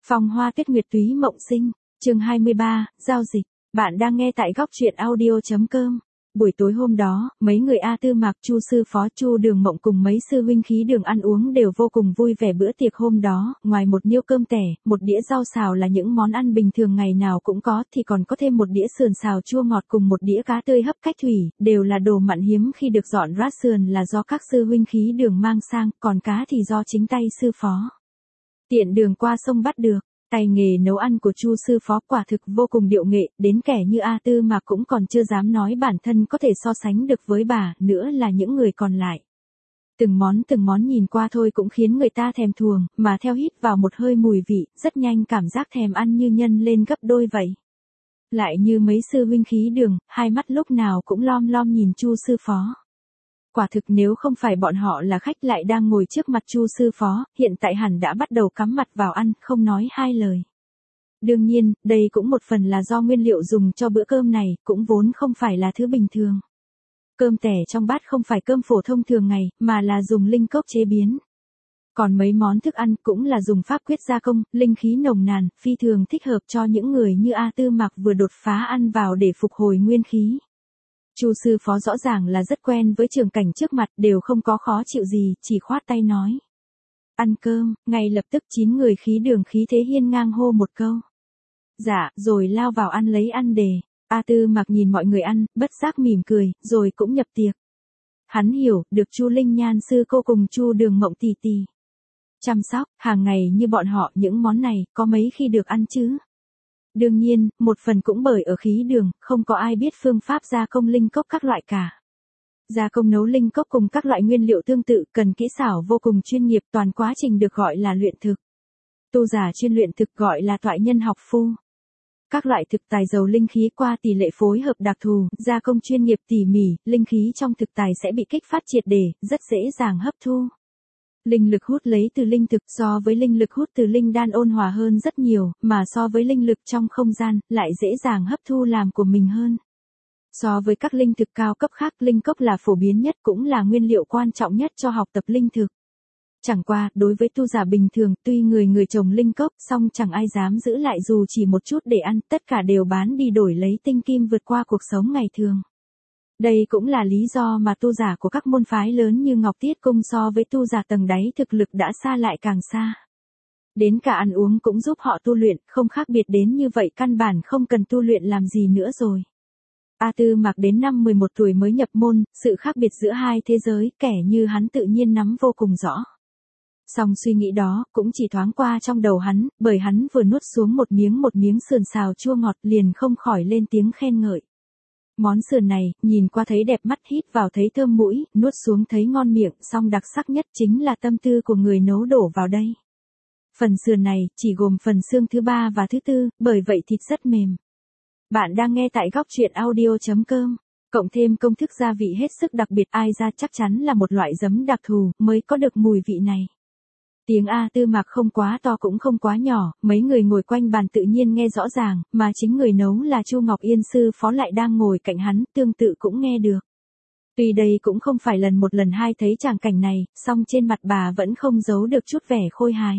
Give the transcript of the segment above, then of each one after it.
Phong Hoa Tuyết Nguyệt Túy Mộng Sinh, chương 23, giao dịch. Bạn đang nghe tại góc truyện audio.com. Buổi tối hôm đó, mấy người A Tư Mạc, Chu sư phó, Chu Đường Mộng cùng mấy sư huynh khí đường ăn uống đều vô cùng vui vẻ. Bữa tiệc hôm đó, ngoài một niêu cơm tẻ, một đĩa rau xào là những món ăn bình thường ngày nào cũng có, thì còn có thêm một đĩa sườn xào chua ngọt cùng một đĩa cá tươi hấp cách thủy, đều là đồ mặn hiếm khi được dọn rát. Sườn là do các sư huynh khí đường mang sang, còn cá thì do chính tay sư phó tiện đường qua sông bắt được. Tay nghề nấu ăn của Chu sư phó quả thực vô cùng điệu nghệ, đến kẻ như A Tư Mạc cũng còn chưa dám nói bản thân có thể so sánh được với bà, nữa là những người còn lại. Từng món nhìn qua thôi cũng khiến người ta thèm thuồng, mà theo hít vào một hơi mùi vị, rất nhanh cảm giác thèm ăn như nhân lên gấp đôi vậy. Lại như mấy sư huynh khí đường, hai mắt lúc nào cũng lom lom nhìn Chu sư phó. Quả thực nếu không phải bọn họ là khách lại đang ngồi trước mặt Chu sư phó, hiện tại hẳn đã bắt đầu cắm mặt vào ăn, không nói hai lời. Đương nhiên, đây cũng một phần là do nguyên liệu dùng cho bữa cơm này, cũng vốn không phải là thứ bình thường. Cơm tẻ trong bát không phải cơm phổ thông thường ngày, mà là dùng linh cốc chế biến. Còn mấy món thức ăn cũng là dùng pháp quyết gia công, linh khí nồng nàn, phi thường thích hợp cho những người như A Tư Mạc vừa đột phá ăn vào để phục hồi nguyên khí. Chu sư phó rõ ràng là rất quen với trường cảnh trước mặt, đều không có khó chịu gì, chỉ khoát tay nói. Ăn cơm, ngay lập tức 9 người khí đường khí thế hiên ngang hô một câu. Dạ, rồi lao vào ăn lấy ăn đề. A Tư Mạc nhìn mọi người ăn, bất giác mỉm cười, rồi cũng nhập tiệc. Hắn hiểu, được Chu Linh Nhan sư cô cùng Chu Đường Mộng tỷ tỷ chăm sóc, hàng ngày như bọn họ những món này, có mấy khi được ăn chứ. Đương nhiên, một phần cũng bởi ở khí đường, không có ai biết phương pháp gia công linh cốc các loại cả. Gia công nấu linh cốc cùng các loại nguyên liệu tương tự cần kỹ xảo vô cùng chuyên nghiệp, toàn quá trình được gọi là luyện thực. Tu giả chuyên luyện thực gọi là toại nhân học phu. Các loại thực tài giàu linh khí qua tỷ lệ phối hợp đặc thù, gia công chuyên nghiệp tỉ mỉ, linh khí trong thực tài sẽ bị kích phát triệt để, rất dễ dàng hấp thu. Linh lực hút lấy từ linh thực so với linh lực hút từ linh đan ôn hòa hơn rất nhiều, mà so với linh lực trong không gian, lại dễ dàng hấp thu làm của mình hơn. So với các linh thực cao cấp khác, linh cốc là phổ biến nhất cũng là nguyên liệu quan trọng nhất cho học tập linh thực. Chẳng qua, đối với tu giả bình thường, tuy người trồng linh cốc, song chẳng ai dám giữ lại dù chỉ một chút để ăn, tất cả đều bán đi đổi lấy tinh kim vượt qua cuộc sống ngày thường. Đây cũng là lý do mà tu giả của các môn phái lớn như Ngọc Tiết Cung so với tu giả tầng đáy thực lực đã xa lại càng xa. Đến cả ăn uống cũng giúp họ tu luyện, không khác biệt đến như vậy căn bản không cần tu luyện làm gì nữa rồi. A Tư Mạc đến năm 11 tuổi mới nhập môn, sự khác biệt giữa hai thế giới, kẻ như hắn tự nhiên nắm vô cùng rõ. Song suy nghĩ đó, cũng chỉ thoáng qua trong đầu hắn, bởi hắn vừa nuốt xuống một miếng sườn xào chua ngọt liền không khỏi lên tiếng khen ngợi. Món sườn này, nhìn qua thấy đẹp mắt, hít vào thấy thơm mũi, nuốt xuống thấy ngon miệng, song đặc sắc nhất chính là tâm tư của người nấu đổ vào đây. Phần sườn này, chỉ gồm phần xương thứ 3 và thứ 4, bởi vậy thịt rất mềm. Bạn đang nghe tại góc truyện audio.com, cộng thêm công thức gia vị hết sức đặc biệt, ai ra chắc chắn là một loại giấm đặc thù, mới có được mùi vị này. Tiếng A Tư Mạc không quá to cũng không quá nhỏ, mấy người ngồi quanh bàn tự nhiên nghe rõ ràng, mà chính người nấu là Chu Ngọc Yên sư phó lại đang ngồi cạnh hắn, tương tự cũng nghe được. Tuy đây cũng không phải lần một lần hai thấy tràng cảnh này, song trên mặt bà vẫn không giấu được chút vẻ khôi hài.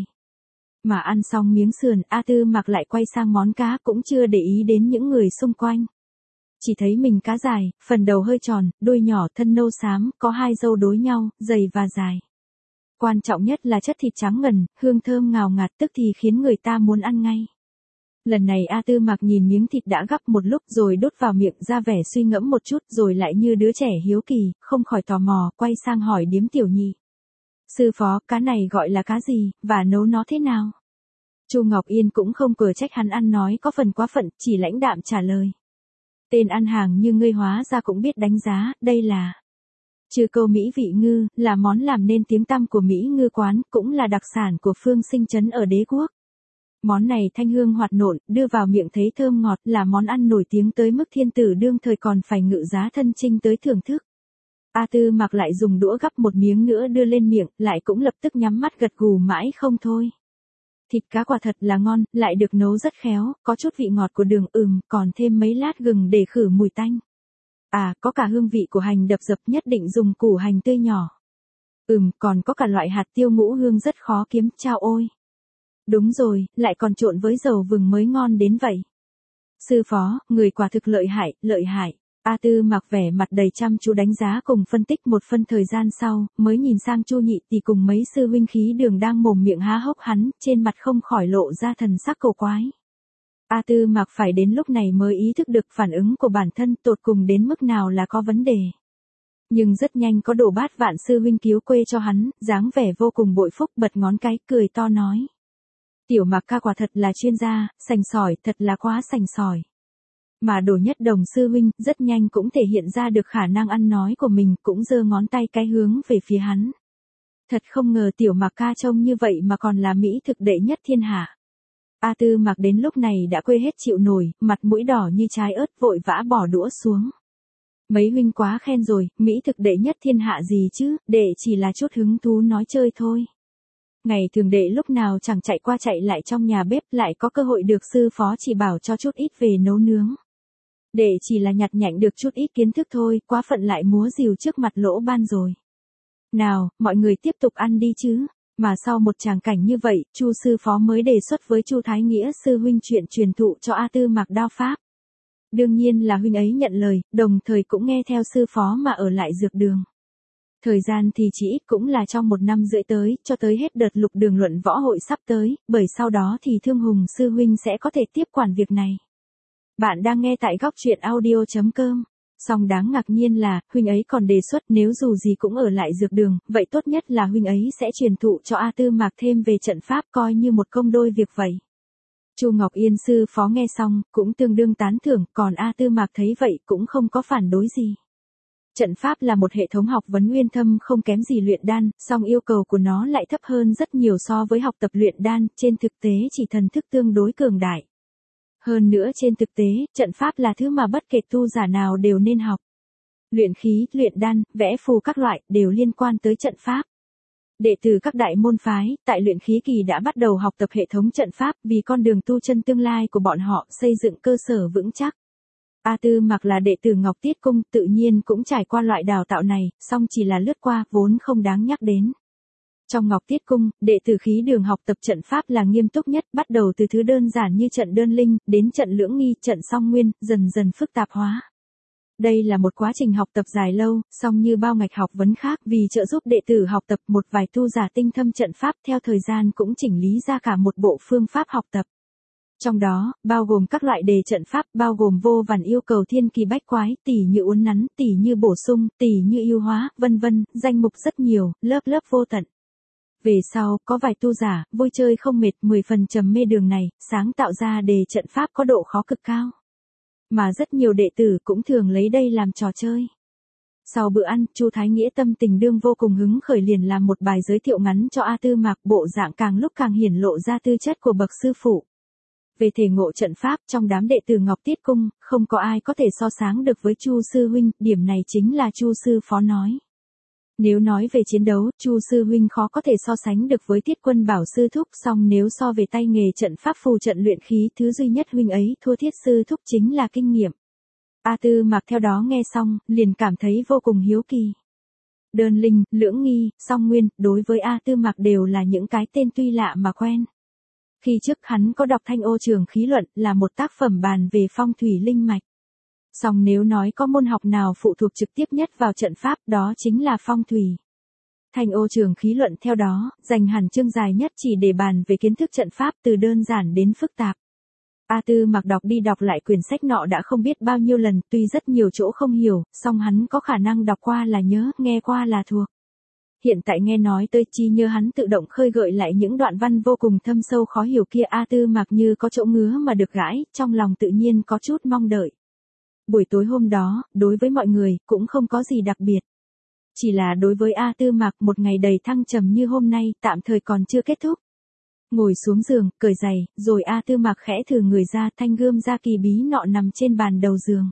Mà ăn xong miếng sườn, A Tư Mạc lại quay sang món cá, cũng chưa để ý đến những người xung quanh. Chỉ thấy mình cá dài, phần đầu hơi tròn, đuôi nhỏ, thân nâu xám, có hai râu đối nhau, dày và dài. Quan trọng nhất là chất thịt trắng ngần, hương thơm ngào ngạt, tức thì khiến người ta muốn ăn ngay. Lần này A Tư Mạc nhìn miếng thịt đã gắp một lúc rồi đút vào miệng, ra vẻ suy ngẫm một chút rồi lại như đứa trẻ hiếu kỳ, không khỏi tò mò, quay sang hỏi điếm tiểu nhị. Sư phó, cá này gọi là cá gì, và nấu nó thế nào? Chu Ngọc Yên cũng không cửa trách hắn ăn nói có phần quá phận, chỉ lãnh đạm trả lời. Tên ăn hàng như ngươi hóa ra cũng biết đánh giá, đây là Trừ câu Mỹ vị ngư, là món làm nên tiếng tăm của Mỹ ngư quán, cũng là đặc sản của Phương Sinh trấn ở Đế Quốc. Món này thanh hương hoạt nộn, đưa vào miệng thấy thơm ngọt, là món ăn nổi tiếng tới mức thiên tử đương thời còn phải ngự giá thân chinh tới thưởng thức. A Tư Mạc lại dùng đũa gắp một miếng nữa đưa lên miệng, lại cũng lập tức nhắm mắt gật gù mãi không thôi. Thịt cá quả thật là ngon, lại được nấu rất khéo, có chút vị ngọt của đường, còn thêm mấy lát gừng để khử mùi tanh. À, có cả hương vị của hành đập dập, nhất định dùng củ hành tươi nhỏ. Còn có cả loại hạt tiêu ngũ hương rất khó kiếm, chao ôi. Đúng rồi, lại còn trộn với dầu vừng mới ngon đến vậy. Sư phó, người quả thực lợi hại, lợi hại. A Tư mặc vẻ mặt đầy chăm chú đánh giá cùng phân tích một phân thời gian sau, mới nhìn sang Chu Nhị Tỷ cùng mấy sư huynh khí đường đang mồm miệng há hốc hắn, trên mặt không khỏi lộ ra thần sắc cổ quái. A Tư mặc phải đến lúc này mới ý thức được phản ứng của bản thân tột cùng đến mức nào là có vấn đề. Nhưng rất nhanh có đồ bát vạn sư huynh cứu quê cho hắn, dáng vẻ vô cùng bội phúc bật ngón cái cười to nói. Tiểu Mặc ca quả thật là chuyên gia, sành sỏi, thật là quá sành sỏi. Mà Đồ Nhất Đồng sư huynh rất nhanh cũng thể hiện ra được khả năng ăn nói của mình, cũng giơ ngón tay cái hướng về phía hắn. Thật không ngờ Tiểu Mặc ca trông như vậy mà còn là mỹ thực đệ nhất thiên hạ. A Tư Mặc đến lúc này đã quê hết chịu nổi, mặt mũi đỏ như trái ớt vội vã bỏ đũa xuống. Mấy huynh quá khen rồi, mỹ thực đệ nhất thiên hạ gì chứ, đệ chỉ là chút hứng thú nói chơi thôi. Ngày thường đệ lúc nào chẳng chạy qua chạy lại trong nhà bếp, lại có cơ hội được sư phó chỉ bảo cho chút ít về nấu nướng. Đệ chỉ là nhặt nhạnh được chút ít kiến thức thôi, quá phận lại múa rìu trước mặt lỗ ban rồi. Nào, mọi người tiếp tục ăn đi chứ. Mà sau một tràng cảnh như vậy, Chu sư phó mới đề xuất với Chu Thái Nghĩa sư huynh chuyện truyền thụ cho A Tư Mặc đao pháp. Đương nhiên là huynh ấy nhận lời, đồng thời cũng nghe theo sư phó mà ở lại dược đường. Thời gian thì chỉ ít cũng là trong 1 năm rưỡi tới, cho tới hết đợt lục đường luận võ hội sắp tới, bởi sau đó thì Thương Hùng sư huynh sẽ có thể tiếp quản việc này. Bạn đang nghe tại góc truyện audio.com. Song đáng ngạc nhiên là, huynh ấy còn đề xuất nếu dù gì cũng ở lại dược đường, vậy tốt nhất là huynh ấy sẽ truyền thụ cho A Tư Mạc thêm về trận pháp coi như một công đôi việc vậy. Chu Ngọc Yên sư phó nghe xong, cũng tương đương tán thưởng, còn A Tư Mạc thấy vậy cũng không có phản đối gì. Trận pháp là một hệ thống học vấn uyên thâm không kém gì luyện đan, song yêu cầu của nó lại thấp hơn rất nhiều so với học tập luyện đan, trên thực tế chỉ thần thức tương đối cường đại. Hơn nữa trên thực tế, trận pháp là thứ mà bất kể tu giả nào đều nên học. Luyện khí, luyện đan, vẽ phù các loại, đều liên quan tới trận pháp. Đệ tử các đại môn phái, tại luyện khí kỳ đã bắt đầu học tập hệ thống trận pháp vì con đường tu chân tương lai của bọn họ xây dựng cơ sở vững chắc. A Tư Mặc là đệ tử Ngọc Tiết Cung, tự nhiên cũng trải qua loại đào tạo này, song chỉ là lướt qua, vốn không đáng nhắc đến. Trong Ngọc Tiết Cung, đệ tử khí đường học tập trận pháp là nghiêm túc nhất, bắt đầu từ thứ đơn giản như trận đơn linh, đến trận lưỡng nghi, trận song nguyên, dần dần phức tạp hóa. Đây là một quá trình học tập dài lâu, song như bao ngạch học vấn khác, vì trợ giúp đệ tử học tập một vài tu giả tinh thâm trận pháp, theo thời gian cũng chỉnh lý ra cả một bộ phương pháp học tập. Trong đó, bao gồm các loại đề trận pháp, bao gồm vô vàn yêu cầu thiên kỳ bách quái, tỉ như uốn nắn, tỉ như bổ sung, tỉ như ưu hóa, vân vân, danh mục rất nhiều, lớp lớp vô tận. Về sau, có vài tu giả, vui chơi không mệt, 10 phần trầm mê đường này, sáng tạo ra đề trận pháp có độ khó cực cao. Mà rất nhiều đệ tử cũng thường lấy đây làm trò chơi. Sau bữa ăn, Chu Thái Nghĩa tâm tình đương vô cùng hứng khởi liền làm một bài giới thiệu ngắn cho A Tư Mạc, bộ dạng càng lúc càng hiển lộ ra tư chất của bậc sư phụ. Về thể ngộ trận pháp, trong đám đệ tử Ngọc Tiết Cung, không có ai có thể so sánh được với Chu sư huynh, điểm này chính là Chu sư phó nói. Nếu nói về chiến đấu, Chu sư huynh khó có thể so sánh được với Thiết Quân Bảo sư thúc, song nếu so về tay nghề trận pháp phù trận luyện khí, thứ duy nhất huynh ấy thua Thiết sư thúc chính là kinh nghiệm. A Tư Mạc theo đó nghe xong, liền cảm thấy vô cùng hiếu kỳ. Đơn linh, lưỡng nghi, song nguyên, đối với A Tư Mạc đều là những cái tên tuy lạ mà quen. Khi trước hắn có đọc Thanh Ô Trường Khí Luận, là một tác phẩm bàn về phong thủy linh mạch. Song nếu nói có môn học nào phụ thuộc trực tiếp nhất vào trận pháp, đó chính là phong thủy. Thanh Ô Trường Khí Luận theo đó, dành hẳn chương dài nhất chỉ để bàn về kiến thức trận pháp từ đơn giản đến phức tạp. A Tư Mặc đọc đi đọc lại quyển sách nọ đã không biết bao nhiêu lần, tuy rất nhiều chỗ không hiểu, song hắn có khả năng đọc qua là nhớ, nghe qua là thuộc. Hiện tại nghe nói tới chi nhớ hắn tự động khơi gợi lại những đoạn văn vô cùng thâm sâu khó hiểu kia. A Tư Mặc như có chỗ ngứa mà được gãi, trong lòng tự nhiên có chút mong đợi. Buổi tối hôm đó, đối với mọi người, cũng không có gì đặc biệt. Chỉ là đối với A Tư Mặc một ngày đầy thăng trầm như hôm nay, tạm thời còn chưa kết thúc. Ngồi xuống giường, cởi giày, rồi A Tư Mặc khẽ thử người ra, thanh gươm ra kỳ bí nọ nằm trên bàn đầu giường.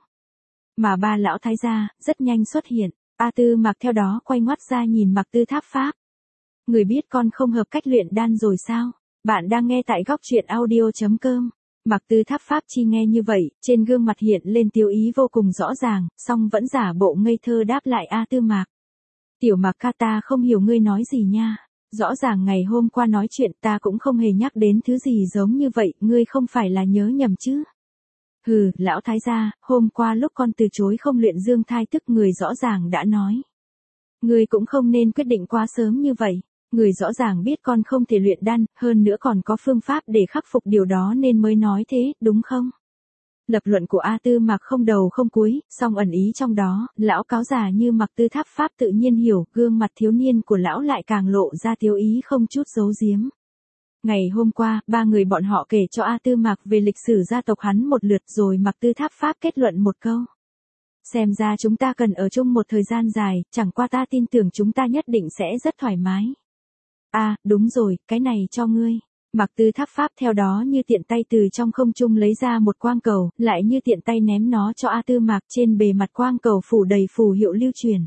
Mà ba lão thái gia, rất nhanh xuất hiện. A Tư Mặc theo đó quay ngoắt ra nhìn Mặc Tư Tháp Pháp. Người biết con không hợp cách luyện đan rồi sao? Bạn đang nghe tại góc truyện audio.com. Mặc Tư Tháp Pháp chi nghe như vậy, trên gương mặt hiện lên tiêu ý vô cùng rõ ràng, song vẫn giả bộ ngây thơ đáp lại A Tư Mạc. Tiểu Mạc ca, ta không hiểu ngươi nói gì nha. Rõ ràng ngày hôm qua nói chuyện ta cũng không hề nhắc đến thứ gì giống như vậy, ngươi không phải là nhớ nhầm chứ? Hừ, lão thái gia, hôm qua lúc con từ chối không luyện dương thai tức người rõ ràng đã nói. Ngươi cũng không nên quyết định quá sớm như vậy. Người rõ ràng biết con không thể luyện đan, hơn nữa còn có phương pháp để khắc phục điều đó nên mới nói thế, đúng không? Lập luận của A Tư Mạc không đầu không cuối, song ẩn ý trong đó, lão cáo già như Mặc Tư Tháp Pháp tự nhiên hiểu, gương mặt thiếu niên của lão lại càng lộ ra thiếu ý không chút giấu giếm. Ngày hôm qua, ba người bọn họ kể cho A Tư Mạc về lịch sử gia tộc hắn một lượt rồi Mặc Tư Tháp Pháp kết luận một câu. Xem ra chúng ta cần ở chung một thời gian dài, chẳng qua ta tin tưởng chúng ta nhất định sẽ rất thoải mái. À, đúng rồi, cái này cho ngươi. Mặc Tư Tháp Pháp theo đó như tiện tay từ trong không trung lấy ra một quang cầu, lại như tiện tay ném nó cho A Tư Mạc, trên bề mặt quang cầu phủ đầy phù hiệu lưu truyền.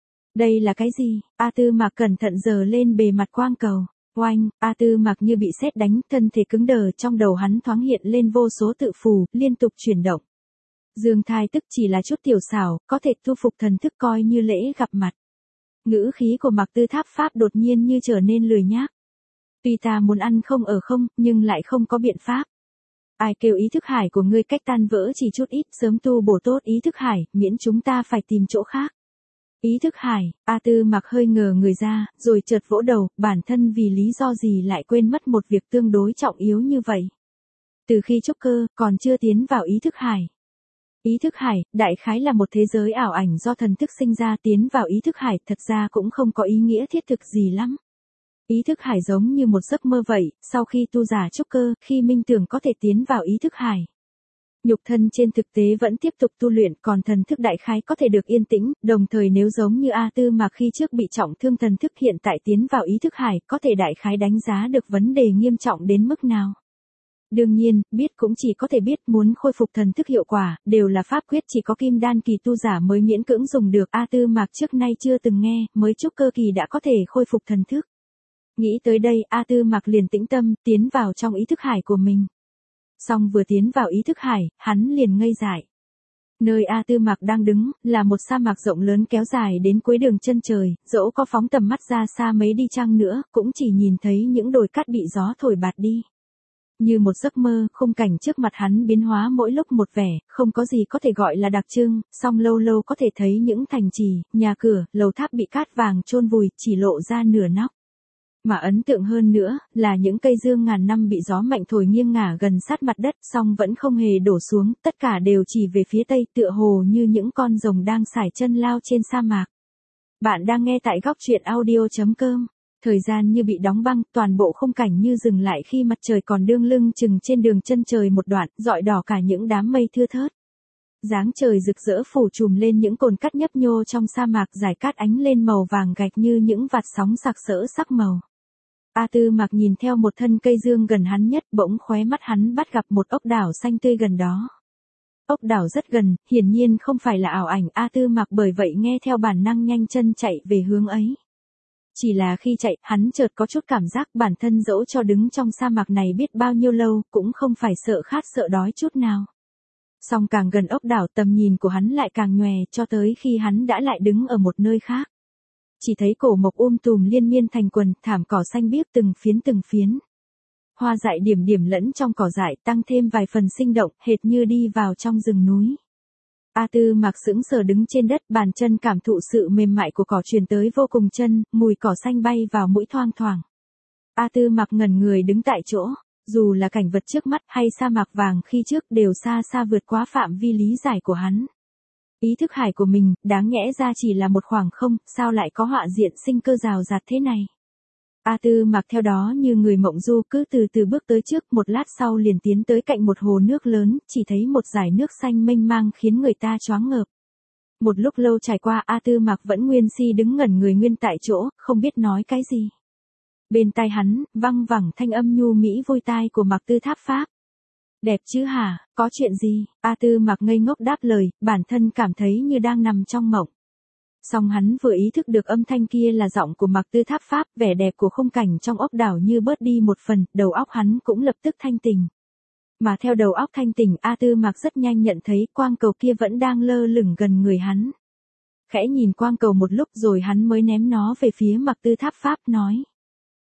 Đây là cái gì? A Tư Mạc cẩn thận giơ lên bề mặt quang cầu. Oanh, A Tư Mạc như bị sét đánh, thân thể cứng đờ, trong đầu hắn thoáng hiện lên vô số tự phù, liên tục chuyển động. Dương thai tức chỉ là chút tiểu xảo, có thể thu phục thần thức coi như lễ gặp mặt. Ngữ khí của Mặc Tư Tháp Pháp đột nhiên như trở nên lười nhác. Tuy ta muốn ăn không ở không, nhưng lại không có biện pháp. Ai kêu ý thức hải của ngươi cách tan vỡ chỉ chút ít, sớm tu bổ tốt ý thức hải, miễn chúng ta phải tìm chỗ khác. Ý thức hải, A Tư Mạc hơi ngờ người ra, rồi chợt vỗ đầu, bản thân vì lý do gì lại quên mất một việc tương đối trọng yếu như vậy. Từ khi trúc cơ, còn chưa tiến vào ý thức hải. Ý thức hải, đại khái là một thế giới ảo ảnh do thần thức sinh ra, tiến vào ý thức hải thật ra cũng không có ý nghĩa thiết thực gì lắm. Ý thức hải giống như một giấc mơ vậy, sau khi tu giả trúc cơ, khi minh tưởng có thể tiến vào ý thức hải. Nhục thân trên thực tế vẫn tiếp tục tu luyện, còn thần thức đại khái có thể được yên tĩnh, đồng thời nếu giống như A Tư mà khi trước bị trọng thương thần thức hiện tại tiến vào ý thức hải, có thể đại khái đánh giá được vấn đề nghiêm trọng đến mức nào. Đương nhiên, biết cũng chỉ có thể biết, muốn khôi phục thần thức hiệu quả, đều là pháp quyết chỉ có kim đan kỳ tu giả mới miễn cưỡng dùng được. A Tư Mạc trước nay chưa từng nghe, mới trúc cơ kỳ đã có thể khôi phục thần thức. Nghĩ tới đây, A Tư Mạc liền tĩnh tâm, tiến vào trong ý thức hải của mình. Song vừa tiến vào ý thức hải, hắn liền ngây dại. Nơi A Tư Mạc đang đứng, là một sa mạc rộng lớn kéo dài đến cuối đường chân trời, dẫu có phóng tầm mắt ra xa mấy đi chăng nữa, cũng chỉ nhìn thấy những đồi cát bị gió thổi bạt đi. Như một giấc mơ, khung cảnh trước mặt hắn biến hóa mỗi lúc một vẻ, không có gì có thể gọi là đặc trưng, song lâu lâu có thể thấy những thành trì, nhà cửa, lầu tháp bị cát vàng chôn vùi, chỉ lộ ra nửa nóc. Mà ấn tượng hơn nữa, là những cây dương ngàn năm bị gió mạnh thổi nghiêng ngả gần sát mặt đất, song vẫn không hề đổ xuống, tất cả đều chỉ về phía tây, tựa hồ như những con rồng đang sải chân lao trên sa mạc. Bạn đang nghe tại góc truyện audio.com. Thời gian như bị đóng băng, toàn bộ khung cảnh như dừng lại khi mặt trời còn đương lưng chừng trên đường chân trời một đoạn, rọi đỏ cả những đám mây thưa thớt. Dáng trời rực rỡ phủ trùm lên những cồn cát nhấp nhô trong sa mạc, dải cát ánh lên màu vàng gạch như những vạt sóng sặc sỡ sắc màu. A Tư Mạc nhìn theo một thân cây dương gần hắn nhất, bỗng khóe mắt hắn bắt gặp một ốc đảo xanh tươi gần đó. Ốc đảo rất gần, hiển nhiên không phải là ảo ảnh. A Tư Mạc bởi vậy nghe theo bản năng nhanh chân chạy về hướng ấy. Chỉ là khi chạy, hắn chợt có chút cảm giác bản thân dẫu cho đứng trong sa mạc này biết bao nhiêu lâu, cũng không phải sợ khát sợ đói chút nào. Song càng gần ốc đảo, tầm nhìn của hắn lại càng nhòe, cho tới khi hắn đã lại đứng ở một nơi khác. Chỉ thấy cổ mộc tùm liên miên thành quần, thảm cỏ xanh biếc từng phiến. Hoa dại điểm điểm lẫn trong cỏ dại, tăng thêm vài phần sinh động, hệt như đi vào trong rừng núi. A Tư Mạc sững sờ đứng trên đất, bàn chân cảm thụ sự mềm mại của cỏ truyền tới vô cùng chân, mùi cỏ xanh bay vào mũi thoang thoảng. A Tư Mạc ngẩn người đứng tại chỗ, dù là cảnh vật trước mắt hay sa mạc vàng khi trước đều xa xa vượt quá phạm vi lý giải của hắn. Ý thức hải của mình, đáng nhẽ ra chỉ là một khoảng không, sao lại có họa diện sinh cơ rào rạt thế này. A Tư Mạc theo đó như người mộng du cứ từ từ bước tới trước, một lát sau liền tiến tới cạnh một hồ nước lớn, chỉ thấy một dải nước xanh mênh mang khiến người ta choáng ngợp. Một lúc lâu trải qua, A Tư Mạc vẫn nguyên si đứng ngẩn người nguyên tại chỗ, không biết nói cái gì. Bên tai hắn, văng vẳng thanh âm nhu mỹ vui tai của Mặc Tư Tháp Pháp. Đẹp chứ hả, có chuyện gì? A Tư Mạc ngây ngốc đáp lời, bản thân cảm thấy như đang nằm trong mộng. Song hắn vừa ý thức được âm thanh kia là giọng của Mặc Tư Tháp Pháp, vẻ đẹp của khung cảnh trong ốc đảo như bớt đi một phần, đầu óc hắn cũng lập tức thanh tỉnh. Mà theo đầu óc thanh tỉnh, A Tư Mạc rất nhanh nhận thấy quang cầu kia vẫn đang lơ lửng gần người hắn. Khẽ nhìn quang cầu một lúc rồi hắn mới ném nó về phía Mặc Tư Tháp Pháp, nói.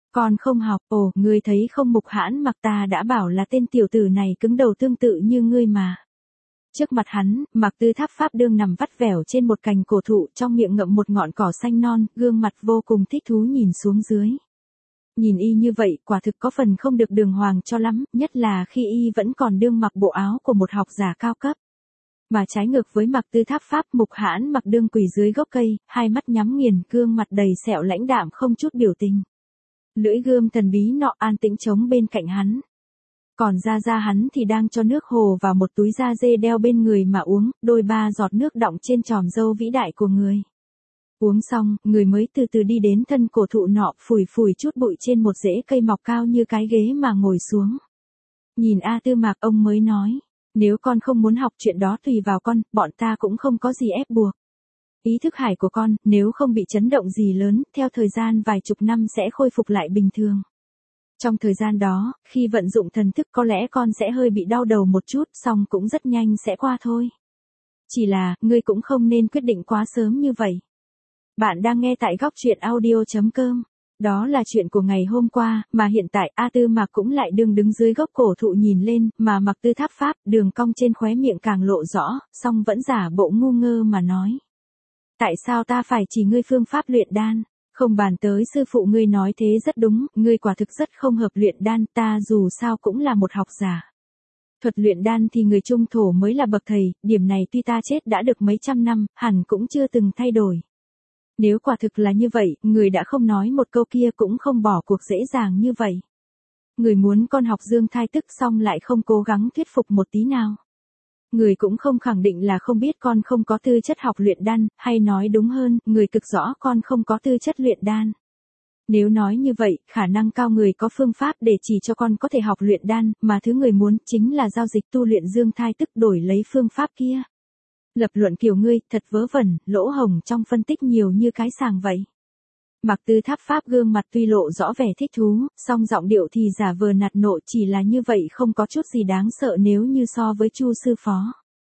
Con không học, ồ, ngươi thấy không Mục Hãn Mặc ta đã bảo là tên tiểu tử này cứng đầu tương tự như ngươi mà. Trước mặt hắn, Mạc Tư Tháp Pháp đương nằm vắt vẻo trên một cành cổ thụ trong miệng ngậm một ngọn cỏ xanh non, gương mặt vô cùng thích thú nhìn xuống dưới. Nhìn y như vậy quả thực có phần không được đường hoàng cho lắm, nhất là khi y vẫn còn đương mặc bộ áo của một học giả cao cấp. Mà trái ngược với Mạc Tư Tháp Pháp, Mục Hãn Mặc đương quỳ dưới gốc cây, hai mắt nhắm nghiền, gương mặt đầy sẹo lãnh đạm không chút biểu tình. Lưỡi gươm thần bí nọ an tĩnh trống bên cạnh hắn. Còn Gia hắn thì đang cho nước hồ vào một túi da dê đeo bên người mà uống, đôi ba giọt nước đọng trên tròm râu vĩ đại của người. Uống xong, người mới từ từ đi đến thân cổ thụ nọ, phủi phủi chút bụi trên một rễ cây mọc cao như cái ghế mà ngồi xuống. Nhìn A Tư Mạc, ông mới nói, nếu con không muốn học chuyện đó tùy vào con, bọn ta cũng không có gì ép buộc. Ý thức hải của con, nếu không bị chấn động gì lớn, theo thời gian vài chục năm sẽ khôi phục lại bình thường. Trong thời gian đó, khi vận dụng thần thức có lẽ con sẽ hơi bị đau đầu một chút, song cũng rất nhanh sẽ qua thôi. Chỉ là, ngươi cũng không nên quyết định quá sớm như vậy. Bạn đang nghe tại góc truyện audio.com. Đó là chuyện của ngày hôm qua, mà hiện tại A Tư Mạc cũng lại đứng dưới gốc cổ thụ nhìn lên, mà Mạc Tư Tháp Pháp, đường cong trên khóe miệng càng lộ rõ, song vẫn giả bộ ngu ngơ mà nói. Tại sao ta phải chỉ ngươi phương pháp luyện đan? Không bàn tới sư phụ ngươi nói thế rất đúng, ngươi quả thực rất không hợp luyện đan, ta dù sao cũng là một học giả. Thuật luyện đan thì người trung thổ mới là bậc thầy, điểm này tuy ta chết đã được mấy trăm năm, hẳn cũng chưa từng thay đổi. Nếu quả thực là như vậy, người đã không nói một câu kia cũng không bỏ cuộc dễ dàng như vậy. Người muốn con học dương thai tức xong lại không cố gắng thuyết phục một tí nào. Người cũng không khẳng định là không biết con không có tư chất học luyện đan, hay nói đúng hơn, người cực rõ con không có tư chất luyện đan. Nếu nói như vậy, khả năng cao người có phương pháp để chỉ cho con có thể học luyện đan, mà thứ người muốn chính là giao dịch tu luyện dương thai tức đổi lấy phương pháp kia. Lập luận kiểu ngươi, thật vớ vẩn, lỗ hổng trong phân tích nhiều như cái sàng vậy. Mạc Tư Tháp Pháp gương mặt tuy lộ rõ vẻ thích thú, song giọng điệu thì giả vờ nạt nộ, chỉ là như vậy không có chút gì đáng sợ nếu như so với Chu sư phó.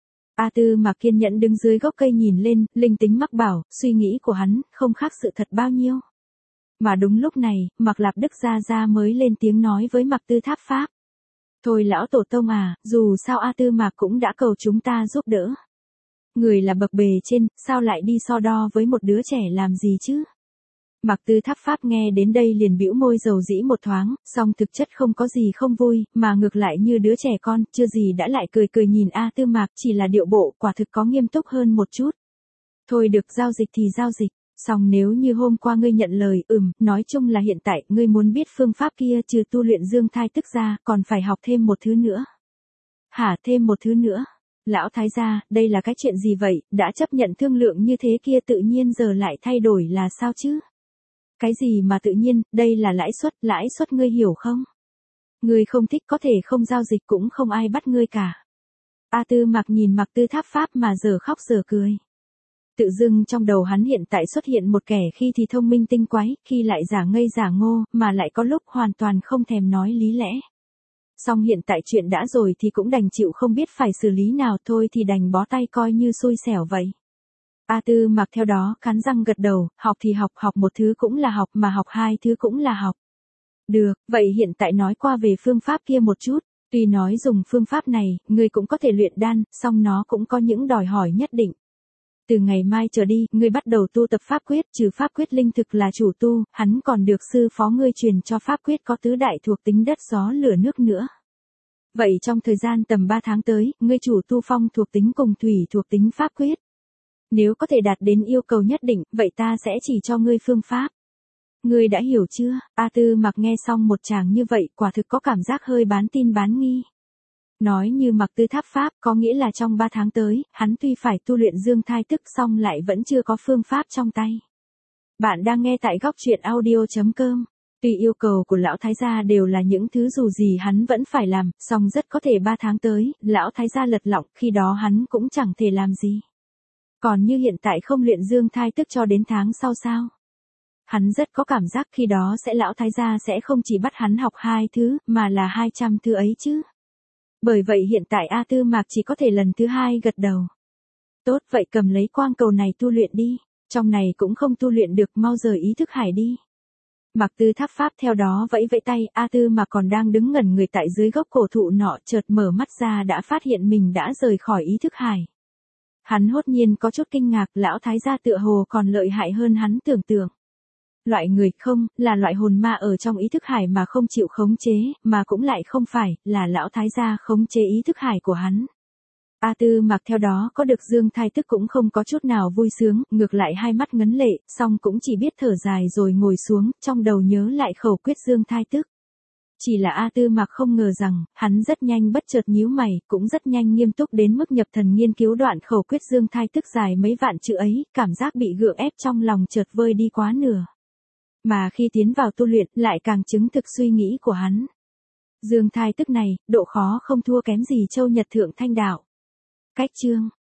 A Tư Mạc kiên nhẫn đứng dưới gốc cây nhìn lên, linh tính mắc bảo, suy nghĩ của hắn không khác sự thật bao nhiêu. Mà đúng lúc này, Mạc Lạp Đức Gia mới lên tiếng nói với Mạc Tư Tháp Pháp. Thôi lão tổ tông à, dù sao A Tư Mạc cũng đã cầu chúng ta giúp đỡ. Người là bậc bề trên, sao lại đi so đo với một đứa trẻ làm gì chứ? Mạc Tư Tháp Pháp nghe đến đây liền bĩu môi dầu dĩ một thoáng, song thực chất không có gì không vui, mà ngược lại như đứa trẻ con, chưa gì đã lại cười cười nhìn A Tư Mạc, chỉ là điệu bộ quả thực có nghiêm túc hơn một chút. Thôi được, giao dịch thì giao dịch, song nếu như hôm qua ngươi nhận lời, nói chung là hiện tại ngươi muốn biết phương pháp kia trừ tu luyện dương thai tức ra, còn phải học thêm một thứ nữa. Hả, thêm một thứ nữa? Lão thái gia, đây là cái chuyện gì vậy, đã chấp nhận thương lượng như thế kia tự nhiên giờ lại thay đổi là sao chứ? Cái gì mà tự nhiên, đây là lãi suất ngươi hiểu không? Ngươi không thích có thể không giao dịch cũng không ai bắt ngươi cả. A Tư Mạc nhìn Mạc Tư Tháp Pháp mà giờ khóc giờ cười. Tự dưng trong đầu hắn hiện tại xuất hiện một kẻ khi thì thông minh tinh quái, khi lại giả ngây giả ngô, mà lại có lúc hoàn toàn không thèm nói lý lẽ. Song hiện tại chuyện đã rồi thì cũng đành chịu, không biết phải xử lý nào, thôi thì đành bó tay coi như xui xẻo vậy. A Tư Mạc theo đó cắn răng gật đầu, học thì học một thứ cũng là học, mà học hai thứ cũng là học. Được, vậy hiện tại nói qua về phương pháp kia một chút, tuy nói dùng phương pháp này, ngươi cũng có thể luyện đan, song nó cũng có những đòi hỏi nhất định. Từ ngày mai trở đi, ngươi bắt đầu tu tập pháp quyết, trừ pháp quyết linh thực là chủ tu, hắn còn được sư phó ngươi truyền cho pháp quyết có tứ đại thuộc tính đất gió lửa nước nữa. Vậy trong thời gian tầm 3 tháng tới, ngươi chủ tu phong thuộc tính cùng thủy thuộc tính pháp quyết. Nếu có thể đạt đến yêu cầu nhất định, vậy ta sẽ chỉ cho ngươi phương pháp. Ngươi đã hiểu chưa? A Tư Mạc nghe xong một tràng như vậy, quả thực có cảm giác hơi bán tin bán nghi. Nói như Mạc Tư Tháp Pháp, có nghĩa là trong 3 tháng tới, hắn tuy phải tu luyện dương thai tức xong lại vẫn chưa có phương pháp trong tay. Bạn đang nghe tại góc truyện audio.com. Tuy yêu cầu của lão thái gia đều là những thứ dù gì hắn vẫn phải làm, song rất có thể 3 tháng tới, lão thái gia lật lọng, khi đó hắn cũng chẳng thể làm gì. Còn như hiện tại không luyện dương thai tức cho đến tháng sau sao? Hắn rất có cảm giác khi đó lão thái gia sẽ không chỉ bắt hắn học 2 thứ, mà là 200 thứ ấy chứ. Bởi vậy hiện tại A Tư Mạc chỉ có thể lần thứ 2 gật đầu. Tốt, vậy cầm lấy quang cầu này tu luyện đi, trong này cũng không tu luyện được, mau rời ý thức hải đi. Mạc Tư tháp pháp theo đó vẫy vẫy tay, A Tư Mạc còn đang đứng ngẩn người tại dưới gốc cổ thụ nọ, chợt mở mắt ra đã phát hiện mình đã rời khỏi ý thức hải. Hắn hốt nhiên có chút kinh ngạc, lão thái gia tựa hồ còn lợi hại hơn hắn tưởng tượng. Loại người không, là loại hồn ma ở trong ý thức hải mà không chịu khống chế, mà cũng lại không phải, là lão thái gia khống chế ý thức hải của hắn. A Tư Mạc theo đó có được dương thai tức cũng không có chút nào vui sướng, ngược lại hai mắt ngấn lệ, song cũng chỉ biết thở dài rồi ngồi xuống, trong đầu nhớ lại khẩu quyết dương thai tức. Chỉ là A Tư Mạc không ngờ rằng, hắn rất nhanh bất chợt nhíu mày, cũng rất nhanh nghiêm túc đến mức nhập thần nghiên cứu đoạn khẩu quyết dương thai tức dài mấy vạn chữ ấy, cảm giác bị gượng ép trong lòng chợt vơi đi quá nửa. Mà khi tiến vào tu luyện, lại càng chứng thực suy nghĩ của hắn. Dương thai tức này, độ khó không thua kém gì Châu Nhật Thượng Thanh Đạo. Cách chương